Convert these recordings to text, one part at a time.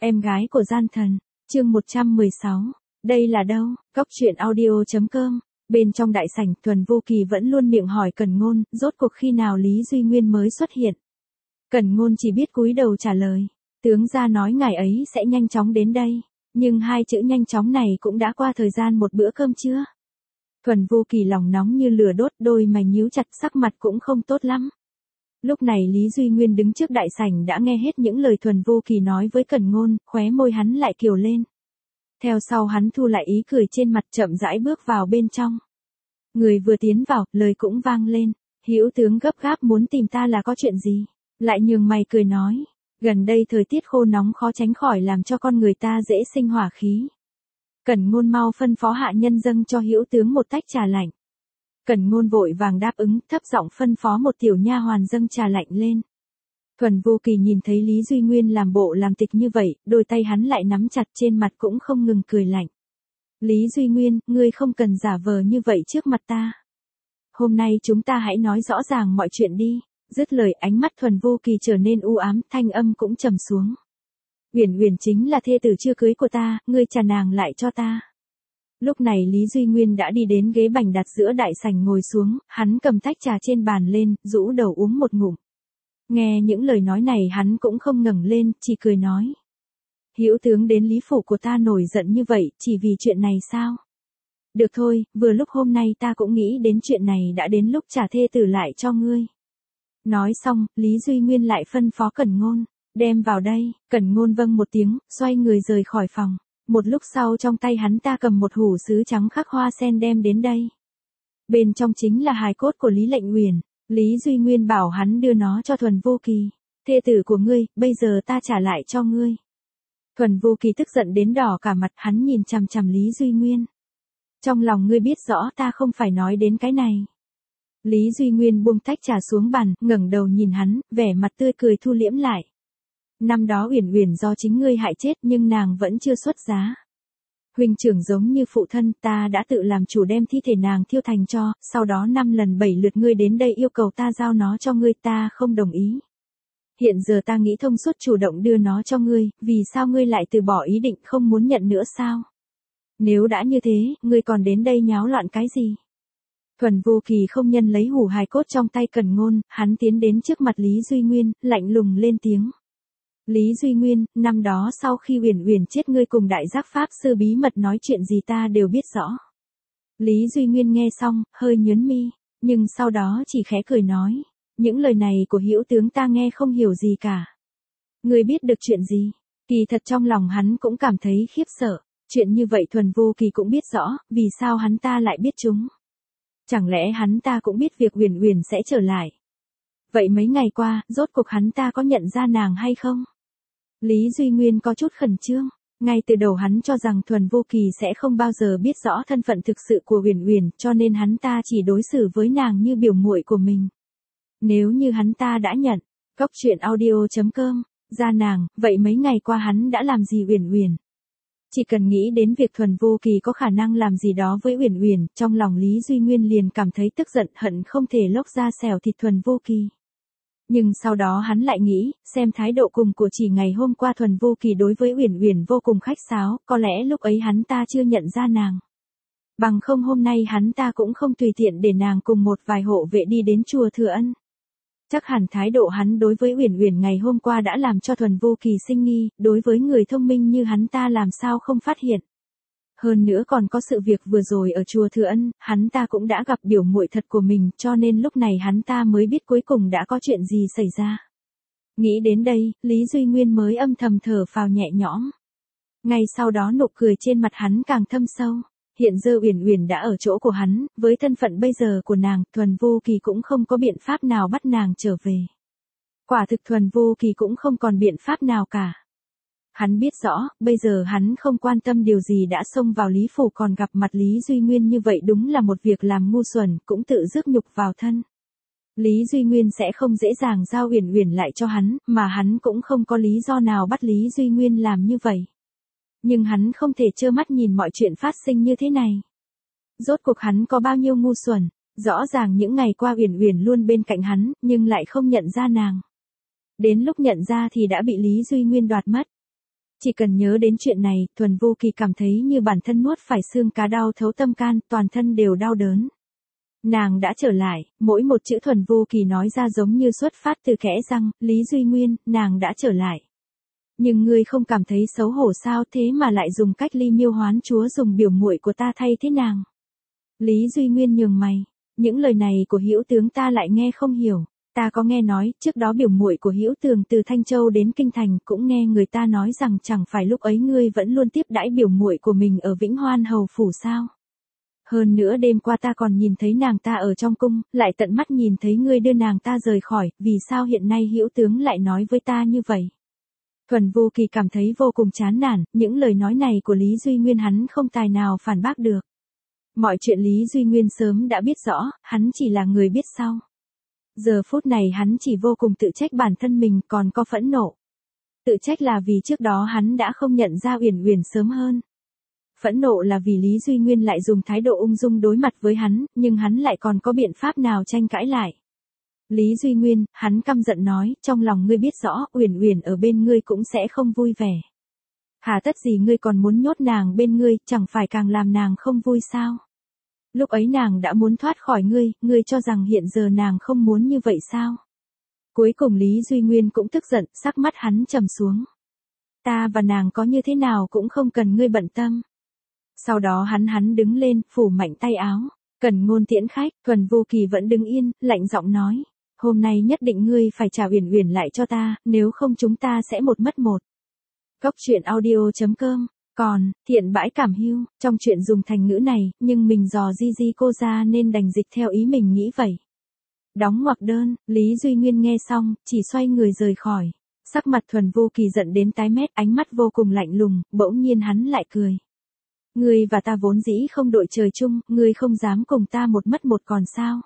Em gái của gian thần, chương 116. Đây là đâu? Cốc truyện audio.com. Bên trong đại sảnh, Thuần Vô Kỳ vẫn luôn miệng hỏi Cẩn Ngôn, rốt cuộc khi nào Lý Duy Nguyên mới xuất hiện. Cẩn Ngôn chỉ biết cúi đầu trả lời, tướng gia nói ngày ấy sẽ nhanh chóng đến đây, nhưng hai chữ nhanh chóng này cũng đã qua thời gian một bữa cơm trưa. Thuần Vô Kỳ lòng nóng như lửa đốt, đôi mày nhíu chặt, sắc mặt cũng không tốt lắm. Lúc này Lý Duy Nguyên đứng trước đại sảnh đã nghe hết những lời Thuần Vô Kỳ nói với Cẩn Ngôn, khóe môi hắn lại kiều lên. Theo sau hắn thu lại ý cười trên mặt, chậm rãi bước vào bên trong. Người vừa tiến vào, lời cũng vang lên, Hữu tướng gấp gáp muốn tìm ta là có chuyện gì? Lại nhường mày cười nói, gần đây thời tiết khô nóng khó tránh khỏi làm cho con người ta dễ sinh hỏa khí. Cẩn Ngôn mau phân phó hạ nhân dâng cho Hữu tướng một tách trà lạnh. Cẩn Ngôn vội vàng đáp ứng, thấp giọng phân phó một tiểu nha hoàn dâng trà lạnh lên. Thuần Vô Kỳ nhìn thấy Lý Duy Nguyên làm bộ làm tịch như vậy, đôi tay hắn lại nắm chặt, trên mặt cũng không ngừng cười lạnh. Lý Duy Nguyên, ngươi không cần giả vờ như vậy trước mặt ta. Hôm nay chúng ta hãy nói rõ ràng mọi chuyện đi. Dứt lời, ánh mắt Thuần Vô Kỳ trở nên u ám, thanh âm cũng trầm xuống. Uyển Uyển chính là thê tử chưa cưới của ta, ngươi trả nàng lại cho ta. Lúc này Lý Duy Nguyên đã đi đến ghế bành đặt giữa đại sảnh ngồi xuống, hắn cầm tách trà trên bàn lên, rũ đầu uống một ngụm. Nghe những lời nói này hắn cũng không ngẩng lên, chỉ cười nói. Hữu tướng đến Lý phủ của ta nổi giận như vậy, chỉ vì chuyện này sao? Được thôi, vừa lúc hôm nay ta cũng nghĩ đến chuyện này, đã đến lúc trả thê tử lại cho ngươi. Nói xong, Lý Duy Nguyên lại phân phó Cẩn Ngôn, đem vào đây. Cẩn Ngôn vâng một tiếng, xoay người rời khỏi phòng. Một lúc sau trong tay hắn ta cầm một hũ sứ trắng khắc hoa sen đem đến đây. Bên trong chính là hài cốt của Lý Lệnh Uyển. Lý Duy Nguyên bảo hắn đưa nó cho Thuần Vô Kỳ. Thê tử của ngươi, bây giờ ta trả lại cho ngươi. Thuần Vô Kỳ tức giận đến đỏ cả mặt, hắn nhìn chằm chằm Lý Duy Nguyên. Trong lòng ngươi biết rõ ta không phải nói đến cái này. Lý Duy Nguyên buông tách trà xuống bàn, ngẩng đầu nhìn hắn, vẻ mặt tươi cười thu liễm lại. Năm đó Uyển Uyển do chính ngươi hại chết, nhưng nàng vẫn chưa xuất giá. Huynh trưởng giống như phụ thân, ta đã tự làm chủ đem thi thể nàng thiêu thành tro, sau đó 5 lần 7 lượt ngươi đến đây yêu cầu ta giao nó cho ngươi, ta không đồng ý. Hiện giờ ta nghĩ thông suốt, chủ động đưa nó cho ngươi, vì sao ngươi lại từ bỏ ý định không muốn nhận nữa sao? Nếu đã như thế, ngươi còn đến đây nháo loạn cái gì? Thuần Vô Kỳ không nhân lấy hũ hài cốt trong tay Cẩn Ngôn, hắn tiến đến trước mặt Lý Duy Nguyên, lạnh lùng lên tiếng. Lý Duy Nguyên, năm đó sau khi Uyển Uyển chết, ngươi cùng đại giác pháp sư bí mật nói chuyện gì ta đều biết rõ. Lý Duy Nguyên nghe xong, hơi nhướng mi, nhưng sau đó chỉ khẽ cười nói, những lời này của Hữu tướng ta nghe không hiểu gì cả. Ngươi biết được chuyện gì? Kỳ thật trong lòng hắn cũng cảm thấy khiếp sợ, chuyện như vậy Thuần Vô Kỳ cũng biết rõ, vì sao hắn ta lại biết chúng? Chẳng lẽ hắn ta cũng biết việc Uyển Uyển sẽ trở lại? Vậy mấy ngày qua, rốt cuộc hắn ta có nhận ra nàng hay không? Lý Duy Nguyên có chút khẩn trương, ngay từ đầu hắn cho rằng Thuần Vô Kỳ sẽ không bao giờ biết rõ thân phận thực sự của Uyển Uyển, cho nên hắn ta chỉ đối xử với nàng như biểu muội của mình. Nếu như hắn ta đã nhận, Cốc truyện audio.com, ra nàng, vậy mấy ngày qua hắn đã làm gì Uyển Uyển? Chỉ cần nghĩ đến việc Thuần Vô Kỳ có khả năng làm gì đó với Uyển Uyển, trong lòng Lý Duy Nguyên liền cảm thấy tức giận, hận không thể lốc ra xẻo thịt Thuần Vô Kỳ. Nhưng sau đó hắn lại nghĩ, xem thái độ cùng của chỉ ngày hôm qua Thuần Vô Kỳ đối với Uyển Uyển vô cùng khách sáo, có lẽ lúc ấy hắn ta chưa nhận ra nàng. Bằng không hôm nay hắn ta cũng không tùy tiện để nàng cùng một vài hộ vệ đi đến chùa Thừa Ân. Chắc hẳn thái độ hắn đối với Uyển Uyển ngày hôm qua đã làm cho Thuần Vô Kỳ sinh nghi, đối với người thông minh như hắn ta làm sao không phát hiện. Hơn nữa còn có sự việc vừa rồi ở chùa Thừa Ân, hắn ta cũng đã gặp biểu muội thật của mình, cho nên lúc này hắn ta mới biết cuối cùng đã có chuyện gì xảy ra. Nghĩ đến đây, Lý Duy Nguyên mới âm thầm thở phào nhẹ nhõm. Ngay sau đó nụ cười trên mặt hắn càng thâm sâu. Hiện giờ Uyển Uyển đã ở chỗ của hắn, với thân phận bây giờ của nàng, Thuần Vô Kỳ cũng không có biện pháp nào bắt nàng trở về. Quả thực Thuần Vô Kỳ cũng không còn biện pháp nào cả. Hắn biết rõ, bây giờ hắn không quan tâm điều gì đã xông vào Lý phủ còn gặp mặt Lý Duy Nguyên như vậy, đúng là một việc làm ngu xuẩn, cũng tự rước nhục vào thân. Lý Duy Nguyên sẽ không dễ dàng giao Uyển Uyển lại cho hắn, mà hắn cũng không có lý do nào bắt Lý Duy Nguyên làm như vậy. Nhưng hắn không thể trơ mắt nhìn mọi chuyện phát sinh như thế này. Rốt cuộc hắn có bao nhiêu ngu xuẩn, rõ ràng những ngày qua Uyển Uyển luôn bên cạnh hắn, nhưng lại không nhận ra nàng. Đến lúc nhận ra thì đã bị Lý Duy Nguyên đoạt mất. Chỉ cần nhớ đến chuyện này, Thuần Vô Kỳ cảm thấy như bản thân nuốt phải xương cá đau thấu tâm can, toàn thân đều đau đớn. Nàng đã trở lại, mỗi một chữ Thuần Vô Kỳ nói ra giống như xuất phát từ kẽ răng, Lý Duy Nguyên, nàng đã trở lại. Nhưng ngươi không cảm thấy xấu hổ sao, thế mà lại dùng cách ly miêu hoán chúa dùng biểu muội của ta thay thế nàng. Lý Duy Nguyên nhường mày, những lời này của Hữu tướng ta lại nghe không hiểu. Ta có nghe nói, trước đó biểu muội của Hữu Tường từ Thanh Châu đến Kinh Thành, cũng nghe người ta nói rằng chẳng phải lúc ấy ngươi vẫn luôn tiếp đãi biểu muội của mình ở Vĩnh Hoan hầu phủ sao? Hơn nữa đêm qua ta còn nhìn thấy nàng ta ở trong cung, lại tận mắt nhìn thấy ngươi đưa nàng ta rời khỏi, vì sao hiện nay Hữu tướng lại nói với ta như vậy? Thuần Vô Kỳ cảm thấy vô cùng chán nản, những lời nói này của Lý Duy Nguyên hắn không tài nào phản bác được. Mọi chuyện Lý Duy Nguyên sớm đã biết rõ, hắn chỉ là người biết sau. Giờ phút này hắn chỉ vô cùng tự trách bản thân mình, còn có phẫn nộ. Tự trách là vì trước đó hắn đã không nhận ra Uyển Uyển sớm hơn. Phẫn nộ là vì Lý Duy Nguyên lại dùng thái độ ung dung đối mặt với hắn, nhưng hắn lại còn có biện pháp nào tranh cãi lại. Lý Duy Nguyên, hắn căm giận nói, trong lòng ngươi biết rõ, Uyển Uyển ở bên ngươi cũng sẽ không vui vẻ. Hà tất gì ngươi còn muốn nhốt nàng bên ngươi, chẳng phải càng làm nàng không vui sao? Lúc ấy nàng đã muốn thoát khỏi ngươi cho rằng hiện giờ nàng không muốn như vậy sao? Cuối cùng Lý Duy Nguyên cũng tức giận, sắc mắt hắn trầm xuống. Ta và nàng có như thế nào cũng không cần ngươi bận tâm. Sau đó hắn đứng lên, phủ mạnh tay áo. Cần Ngôn tiễn khách, Thuần Vô Kỳ vẫn đứng yên, lạnh giọng nói. Hôm nay nhất định ngươi phải trả Uyển Uyển lại cho ta, nếu không chúng ta sẽ một mất một. Cốc truyện audio.com. Còn, thiện bãi cảm hưu, trong chuyện dùng thành ngữ này, nhưng mình dò di cô ra nên đành dịch theo ý mình nghĩ vậy. Đóng ngoặc đơn, Lý Duy Nguyên nghe xong, chỉ xoay người rời khỏi. Sắc mặt Thuần Vô Kỳ giận đến tái mét, ánh mắt vô cùng lạnh lùng, bỗng nhiên hắn lại cười. Ngươi và ta vốn dĩ không đội trời chung, ngươi không dám cùng ta một mất một còn sao?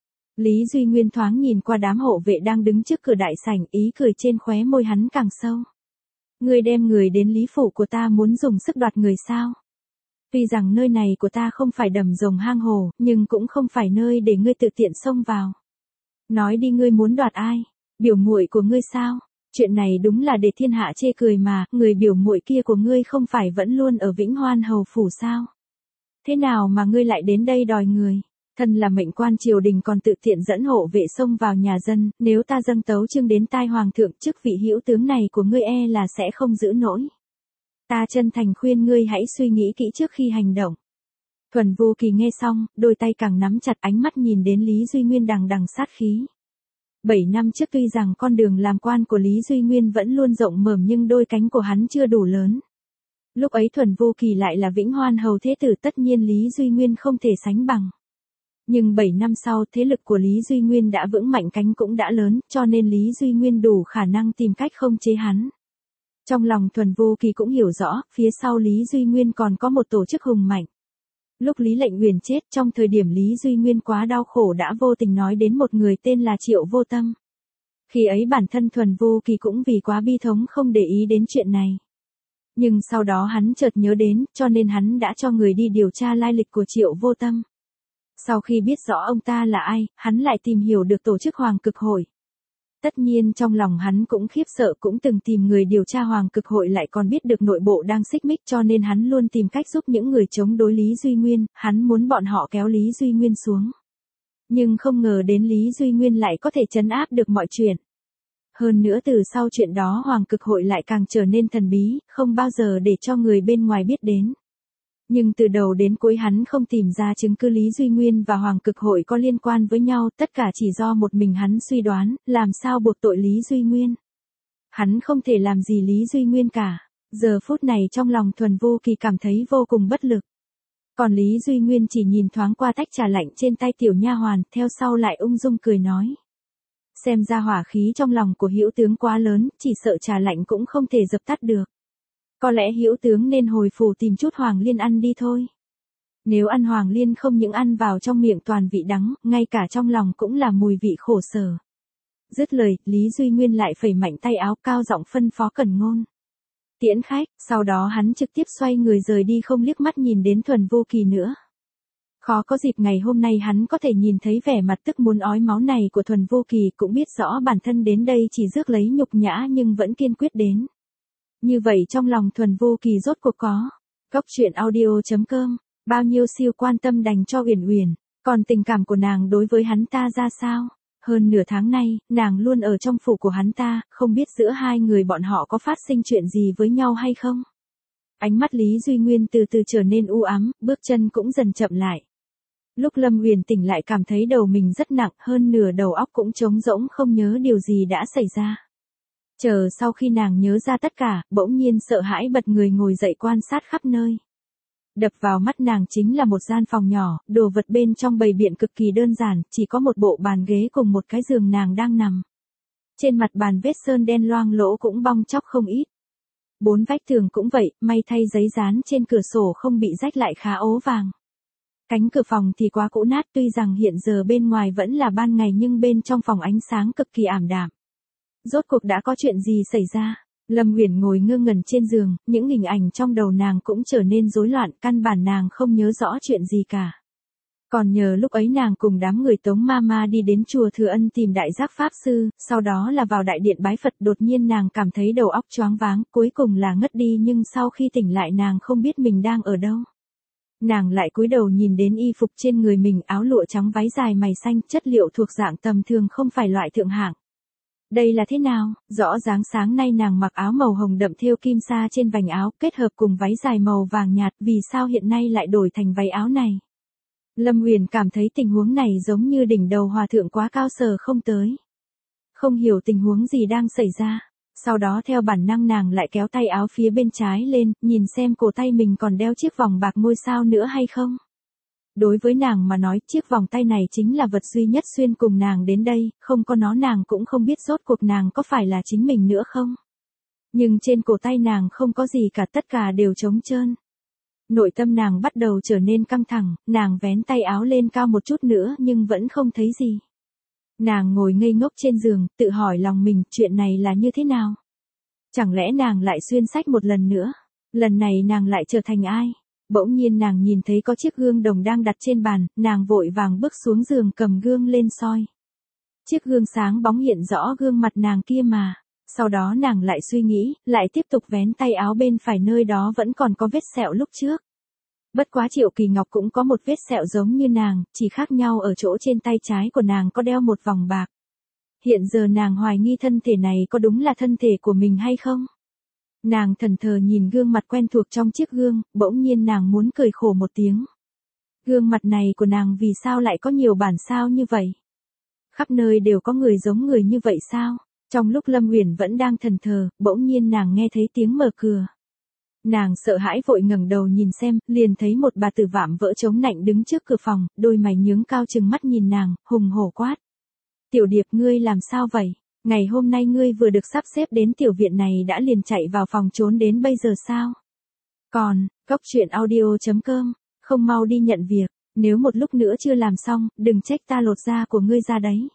Lý Duy Nguyên thoáng nhìn qua đám hộ vệ đang đứng trước cửa đại sảnh, ý cười trên khóe môi hắn càng sâu. Ngươi đem người đến Lý phủ của ta muốn dùng sức đoạt người sao? Tuy rằng nơi này của ta không phải đầm rồng hang hồ, nhưng cũng không phải nơi để ngươi tự tiện xông vào. Nói đi, ngươi muốn đoạt ai? Biểu muội của ngươi sao? Chuyện này đúng là để thiên hạ chê cười mà, người biểu muội kia của ngươi không phải vẫn luôn ở Vĩnh Hoan hầu phủ sao? Thế nào mà ngươi lại đến đây đòi người? Thân là mệnh quan triều đình còn tự tiện dẫn hộ vệ xông vào nhà dân, nếu ta dâng tấu chương đến tai hoàng thượng, chức vị hữu tướng này của ngươi e là sẽ không giữ nổi. Ta chân thành khuyên ngươi hãy suy nghĩ kỹ trước khi hành động. Thuần Vô Kỳ nghe xong, đôi tay càng nắm chặt, ánh mắt nhìn đến Lý Duy Nguyên đằng đằng sát khí. 7 năm trước tuy rằng con đường làm quan của Lý Duy Nguyên vẫn luôn rộng mở nhưng đôi cánh của hắn chưa đủ lớn. Lúc ấy Thuần Vô Kỳ lại là Vĩnh Hoan hầu thế tử, tất nhiên Lý Duy Nguyên không thể sánh bằng. Nhưng 7 năm sau, thế lực của Lý Duy Nguyên đã vững mạnh, cánh cũng đã lớn, cho nên Lý Duy Nguyên đủ khả năng tìm cách không chế hắn. Trong lòng Thuần Vô Kỳ cũng hiểu rõ, phía sau Lý Duy Nguyên còn có một tổ chức hùng mạnh. Lúc Lý Lệnh Uyển chết, trong thời điểm Lý Duy Nguyên quá đau khổ đã vô tình nói đến một người tên là Triệu Vô Tâm. Khi ấy bản thân Thuần Vô Kỳ cũng vì quá bi thống không để ý đến chuyện này. Nhưng sau đó hắn chợt nhớ đến, cho nên hắn đã cho người đi điều tra lai lịch của Triệu Vô Tâm. Sau khi biết rõ ông ta là ai, hắn lại tìm hiểu được tổ chức Hoàng Cực Hội. Tất nhiên trong lòng hắn cũng khiếp sợ, cũng từng tìm người điều tra Hoàng Cực Hội, lại còn biết được nội bộ đang xích mích, cho nên hắn luôn tìm cách giúp những người chống đối Lý Duy Nguyên, hắn muốn bọn họ kéo Lý Duy Nguyên xuống. Nhưng không ngờ đến Lý Duy Nguyên lại có thể trấn áp được mọi chuyện. Hơn nữa từ sau chuyện đó Hoàng Cực Hội lại càng trở nên thần bí, không bao giờ để cho người bên ngoài biết đến. Nhưng từ đầu đến cuối hắn không tìm ra chứng cứ Lý Duy Nguyên và Hoàng Cực Hội có liên quan với nhau, tất cả chỉ do một mình hắn suy đoán, làm sao buộc tội Lý Duy Nguyên. Hắn không thể làm gì Lý Duy Nguyên cả. Giờ phút này trong lòng Thuần Vô Kỳ cảm thấy vô cùng bất lực. Còn Lý Duy Nguyên chỉ nhìn thoáng qua tách trà lạnh trên tay tiểu nha hoàn, theo sau lại ung dung cười nói. Xem ra hỏa khí trong lòng của Hữu tướng quá lớn, chỉ sợ trà lạnh cũng không thể dập tắt được. Có lẽ Hữu tướng nên hồi phủ tìm chút hoàng liên ăn đi thôi. Nếu ăn hoàng liên không những ăn vào trong miệng toàn vị đắng, ngay cả trong lòng cũng là mùi vị khổ sở. Dứt lời, Lý Duy Nguyên lại phẩy mạnh tay áo, cao giọng phân phó Cẩn Ngôn tiễn khách, sau đó hắn trực tiếp xoay người rời đi, không liếc mắt nhìn đến Thuần Vô Kỳ nữa. Khó có dịp ngày hôm nay hắn có thể nhìn thấy vẻ mặt tức muốn ói máu này của Thuần Vô Kỳ, cũng biết rõ bản thân đến đây chỉ rước lấy nhục nhã nhưng vẫn kiên quyết đến. Như vậy trong lòng Thuần Vô Kỳ rốt cuộc có. Cốc truyện audio.com, bao nhiêu siêu quan tâm dành cho Uyển Uyển, còn tình cảm của nàng đối với hắn ta ra sao? Hơn nửa tháng nay, nàng luôn ở trong phủ của hắn ta, không biết giữa hai người bọn họ có phát sinh chuyện gì với nhau hay không? Ánh mắt Lý Duy Nguyên từ từ trở nên u ám, bước chân cũng dần chậm lại. Lúc Lâm Uyển tỉnh lại cảm thấy đầu mình rất nặng, hơn nửa đầu óc cũng trống rỗng không nhớ điều gì đã xảy ra. Chờ sau khi nàng nhớ ra tất cả, bỗng nhiên sợ hãi bật người ngồi dậy quan sát khắp nơi. Đập vào mắt nàng chính là một gian phòng nhỏ, đồ vật bên trong bày biện cực kỳ đơn giản, chỉ có một bộ bàn ghế cùng một cái giường nàng đang nằm. Trên mặt bàn vết sơn đen loang lỗ cũng bong tróc không ít. Bốn vách tường cũng vậy, may thay giấy dán trên cửa sổ không bị rách lại khá ố vàng. Cánh cửa phòng thì quá cũ nát, tuy rằng hiện giờ bên ngoài vẫn là ban ngày nhưng bên trong phòng ánh sáng cực kỳ ảm đạm. Rốt cuộc đã có chuyện gì xảy ra? Lâm Uyển ngồi ngơ ngẩn trên giường, những hình ảnh trong đầu nàng cũng trở nên rối loạn, căn bản nàng không nhớ rõ chuyện gì cả. Còn nhờ lúc ấy nàng cùng đám người Tống Mama đi đến chùa Thừa Ân tìm Đại Giác Pháp Sư, sau đó là vào đại điện bái Phật, đột nhiên nàng cảm thấy đầu óc choáng váng, cuối cùng là ngất đi nhưng sau khi tỉnh lại nàng không biết mình đang ở đâu. Nàng lại cúi đầu nhìn đến y phục trên người mình, áo lụa trắng váy dài mày xanh, chất liệu thuộc dạng tầm thường không phải loại thượng hạng. Đây là thế nào? Rõ ràng sáng nay nàng mặc áo màu hồng đậm thêu kim sa trên vành áo, kết hợp cùng váy dài màu vàng nhạt, vì sao hiện nay lại đổi thành váy áo này? Lâm Uyển cảm thấy tình huống này giống như đỉnh đầu hòa thượng quá cao sờ không tới. Không hiểu tình huống gì đang xảy ra. Sau đó theo bản năng nàng lại kéo tay áo phía bên trái lên, nhìn xem cổ tay mình còn đeo chiếc vòng bạc ngôi sao nữa hay không. Đối với nàng mà nói, chiếc vòng tay này chính là vật duy nhất xuyên cùng nàng đến đây, không có nó nàng cũng không biết rốt cuộc nàng có phải là chính mình nữa không. Nhưng trên cổ tay nàng không có gì cả, tất cả đều trống trơn. Nội tâm nàng bắt đầu trở nên căng thẳng, nàng vén tay áo lên cao một chút nữa nhưng vẫn không thấy gì. Nàng ngồi ngây ngốc trên giường, tự hỏi lòng mình, chuyện này là như thế nào? Chẳng lẽ nàng lại xuyên sách một lần nữa? Lần này nàng lại trở thành ai? Bỗng nhiên nàng nhìn thấy có chiếc gương đồng đang đặt trên bàn, nàng vội vàng bước xuống giường cầm gương lên soi. Chiếc gương sáng bóng hiện rõ gương mặt nàng kia mà. Sau đó nàng lại suy nghĩ, lại tiếp tục vén tay áo bên phải, nơi đó vẫn còn có vết sẹo lúc trước. Bất quá Triệu Kỳ Ngọc cũng có một vết sẹo giống như nàng, chỉ khác nhau ở chỗ trên tay trái của nàng có đeo một vòng bạc. Hiện giờ nàng hoài nghi thân thể này có đúng là thân thể của mình hay không? Nàng thẫn thờ nhìn gương mặt quen thuộc trong chiếc gương, bỗng nhiên nàng muốn cười khổ một tiếng. Gương mặt này của nàng vì sao lại có nhiều bản sao như vậy? Khắp nơi đều có người giống người như vậy sao? Trong lúc Lâm Uyển vẫn đang thẫn thờ, bỗng nhiên nàng nghe thấy tiếng mở cửa. Nàng sợ hãi vội ngẩng đầu nhìn xem, liền thấy một bà tử vạm vỡ chống nạnh đứng trước cửa phòng, đôi mày nhướng cao trừng mắt nhìn nàng, hùng hổ quát. Tiểu Điệp, ngươi làm sao vậy? Ngày hôm nay ngươi vừa được sắp xếp đến tiểu viện này đã liền chạy vào phòng trốn đến bây giờ sao? Còn, Cốc truyện audio.com, không mau đi nhận việc, nếu một lúc nữa chưa làm xong, đừng trách ta lột da của ngươi ra đấy.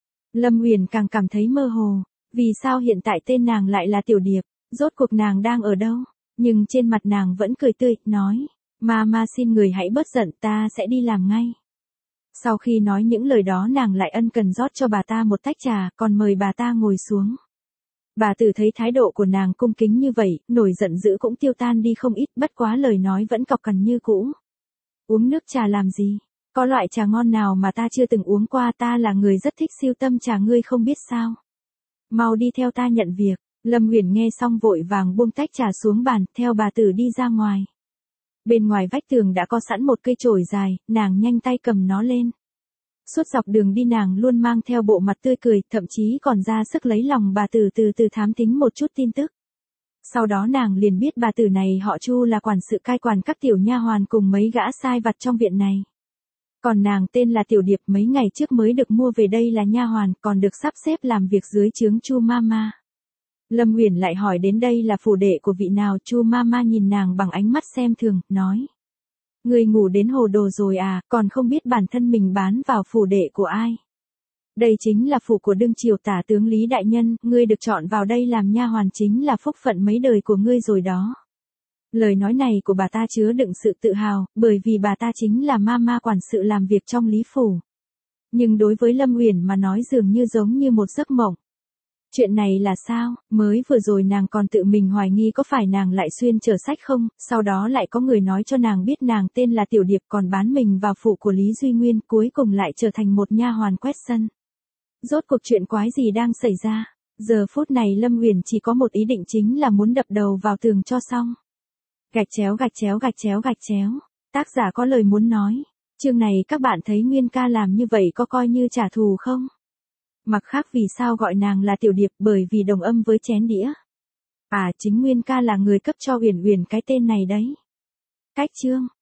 Lâm Uyển càng cảm thấy mơ hồ, vì sao hiện tại tên nàng lại là Tiểu Điệp, rốt cuộc nàng đang ở đâu? Nhưng trên mặt nàng vẫn cười tươi, nói, Mama xin người hãy bớt giận, ta sẽ đi làm ngay. Sau khi nói những lời đó nàng lại ân cần rót cho bà ta một tách trà, còn mời bà ta ngồi xuống. Bà tử thấy thái độ của nàng cung kính như vậy, nổi giận dữ cũng tiêu tan đi không ít, bất quá lời nói vẫn cọc cằn như cũ. Uống nước trà làm gì? Có loại trà ngon nào mà ta chưa từng uống qua, ta là người rất thích siêu tâm trà, ngươi không biết sao? Mau đi theo ta nhận việc. Lâm Uyển nghe xong vội vàng buông tách trà xuống bàn, theo bà tử đi ra ngoài. Bên ngoài vách tường đã có sẵn một cây chổi dài, nàng nhanh tay cầm nó lên. Suốt dọc đường đi nàng luôn mang theo bộ mặt tươi cười, thậm chí còn ra sức lấy lòng bà tử từ từ thám thính một chút tin tức. Sau đó nàng liền biết bà tử này họ Chu là quản sự cai quản các tiểu nha hoàn cùng mấy gã sai vặt trong viện này. Còn nàng tên là Tiểu Điệp, mấy ngày trước mới được mua về đây là nha hoàn, còn được sắp xếp làm việc dưới trướng Chu Mama. Lâm Uyển lại hỏi đến đây là phủ đệ của vị nào, Chu Mama nhìn nàng bằng ánh mắt xem thường, nói. Người ngủ đến hồ đồ rồi à, còn không biết bản thân mình bán vào phủ đệ của ai. Đây chính là phủ của đương triều tả tướng Lý Đại Nhân, ngươi được chọn vào đây làm nha hoàn chính là phúc phận mấy đời của ngươi rồi đó. Lời nói này của bà ta chứa đựng sự tự hào, bởi vì bà ta chính là Mama quản sự làm việc trong Lý phủ. Nhưng đối với Lâm Uyển mà nói dường như giống như một giấc mộng. Chuyện này là sao, mới vừa rồi nàng còn tự mình hoài nghi có phải nàng lại xuyên chở sách không, sau đó lại có người nói cho nàng biết nàng tên là Tiểu Điệp còn bán mình vào phủ của Lý Duy Nguyên, cuối cùng lại trở thành một nha hoàn quét sân. Rốt cuộc chuyện quái gì đang xảy ra? Giờ phút này Lâm Uyển chỉ có một ý định chính là muốn đập đầu vào tường cho xong. Gạch chéo gạch chéo gạch chéo gạch chéo. Tác giả có lời muốn nói. Chương này các bạn thấy Nguyên ca làm như vậy có coi như trả thù không? Mặc khác vì sao gọi nàng là Tiểu Điệp, bởi vì đồng âm với chén đĩa. À, chính Nguyên ca là người cấp cho Uyển Uyển cái tên này đấy. Cách chương.